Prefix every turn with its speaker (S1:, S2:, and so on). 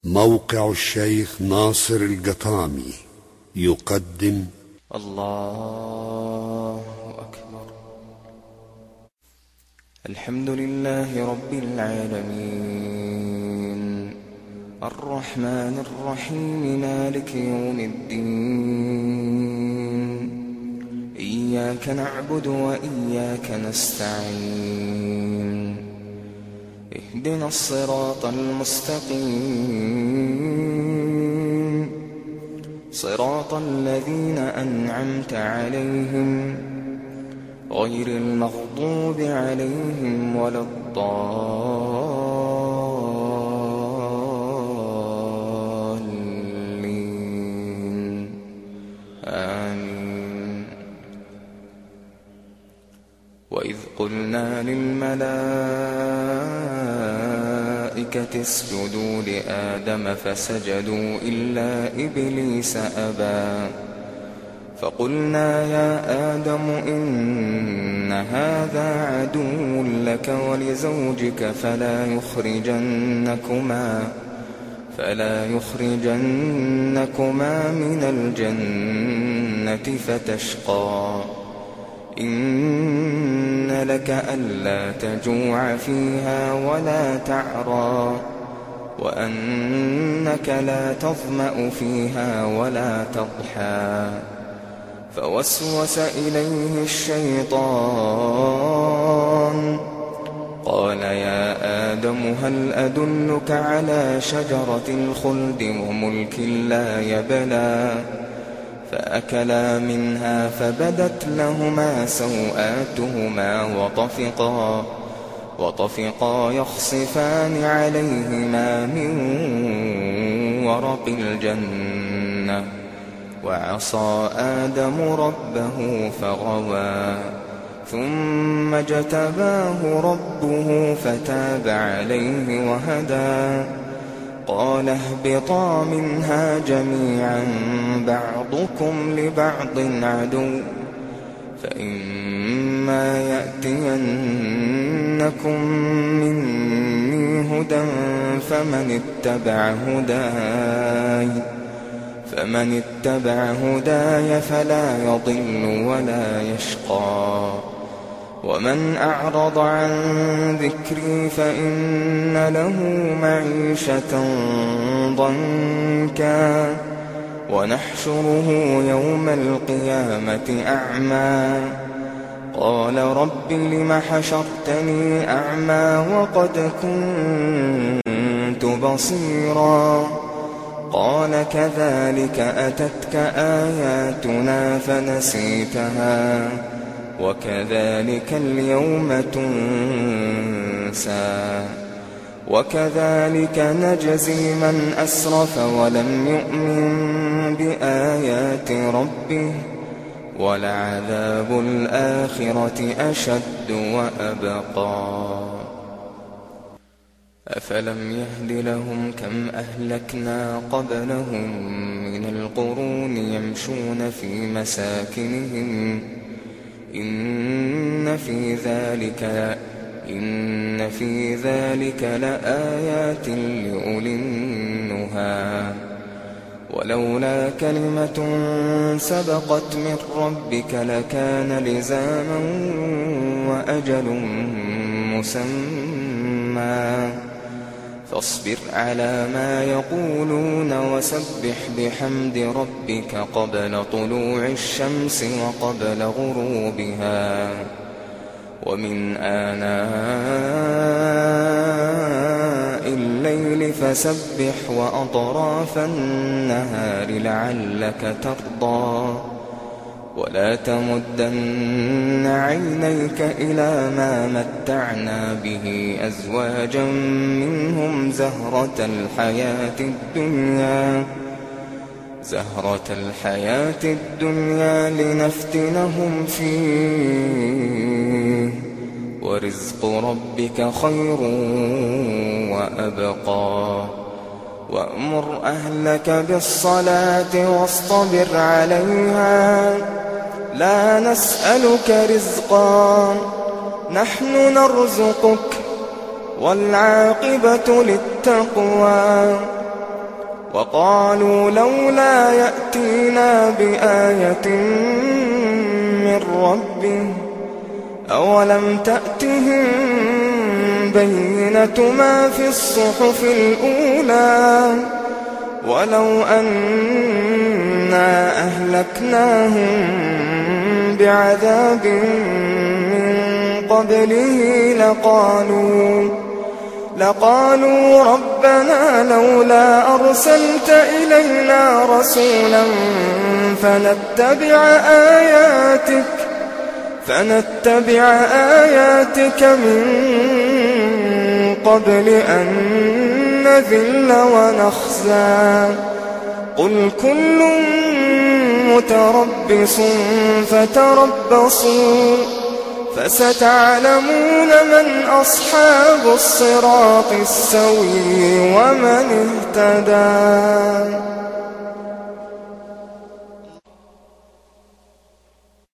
S1: موقع الشيخ ناصر القطامي يقدم
S2: الله أكبر. الحمد لله رب العالمين، الرحمن الرحيم، مالك يوم الدين. إياك نعبد وإياك نستعين، اهدنا الصراط المستقيم، صراط الذين أنعمت عليهم غير المغضوب عليهم ولا الضالين، آمين. وإذ قلنا للملائكة اسجدوا لآدم فسجدوا إلا إبليس أبى، فقلنا يا آدم إن هذا عدو لك ولزوجك فلا يخرجنكما من الجنة فتشقى. إن لك ألا تجوع فيها ولا تعرى، وأنك لا تظمأ فيها ولا تضحى. فوسوس إليه الشيطان قال يا آدم هل أدلك على شجرة الخلد وملك لا يبلى؟ فأكلا منها فبدت لهما سوآتهما وطفقا يخصفان عليهما من ورق الجنة، وعصى آدم ربه فغوى، ثم اجتباه ربه فتاب عليه وهدى. قال اهبطا منها جميعا بعضكم لبعض عدو، فإما يأتينكم مني هدى فمن اتبع هداي فلا يضل ولا يشقى. ومن أعرض عن ذكري فإن له معيشة ضنكا، ونحشره يوم القيامة أعمى. قال رب لم حشرتني أعمى وقد كنت بصيرا؟ قال كذلك أتتك آياتنا فنسيتها وكذلك اليوم تنسى. وكذلك نجزي من أسرف ولم يؤمن بآيات ربه، ولعذاب الآخرة أشد وأبقى. أفلم يهد لهم كم أهلكنا قبلهم من القرون يمشون في مساكنهم إن في ذلك لآيات لأولي النهى. ولولا كلمة سبقت من ربك لكان لزاما وأجل مسمى. فاصبر على ما يقولون وسبح بحمد ربك قبل طلوع الشمس وقبل غروبها، ومن آناء الليل فسبح وأطراف النهار لعلك ترضى. ولا تمدن عينيك إلى ما متعنا به أزواجا منهم زهرة الحياة الدنيا لنفتنهم فيه، ورزق ربك خير وأبقى. وأمر أهلك بالصلاة واصطبر عليها، لا نسألك رزقا نحن نرزقك، والعاقبة للتقوى. وقالوا لولا يأتينا بآية من ربه أولم تأتهم بينة ما في الصحف الأولى ولو أنا أهلكناهم بعذاب من قبله لقالوا ربنا لولا أرسلت إلينا رسولا فنتبع آياتك من قبل أن نذل ونخزى قل كل متربص فتربصوا فستعلمون من أصحاب الصراط السوي ومن اهتدى.